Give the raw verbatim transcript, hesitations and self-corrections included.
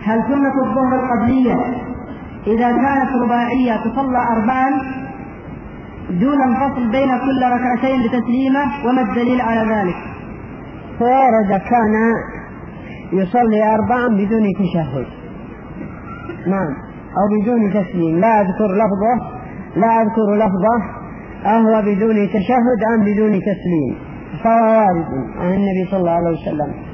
هل سنة الظهر القبلية إذا كانت رباعية تصلى أربعا دون الفصل بين كل ركعتين بتسليمة، وما الدليل على ذلك؟ فورد كان يصلي أربعا بدون تشهد، نعم، أو بدون تسليم، لا أذكر لفظه لا أذكر لفظه أهو بدون تشهد أم بدون تسليم، فهو وارد عن النبي صلى الله عليه وسلم.